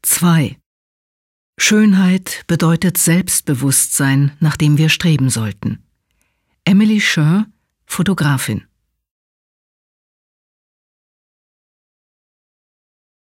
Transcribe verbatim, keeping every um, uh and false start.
zwei. Schönheit bedeutet Selbstbewusstsein, nach dem wir streben sollten. Emily Scher, Fotografin.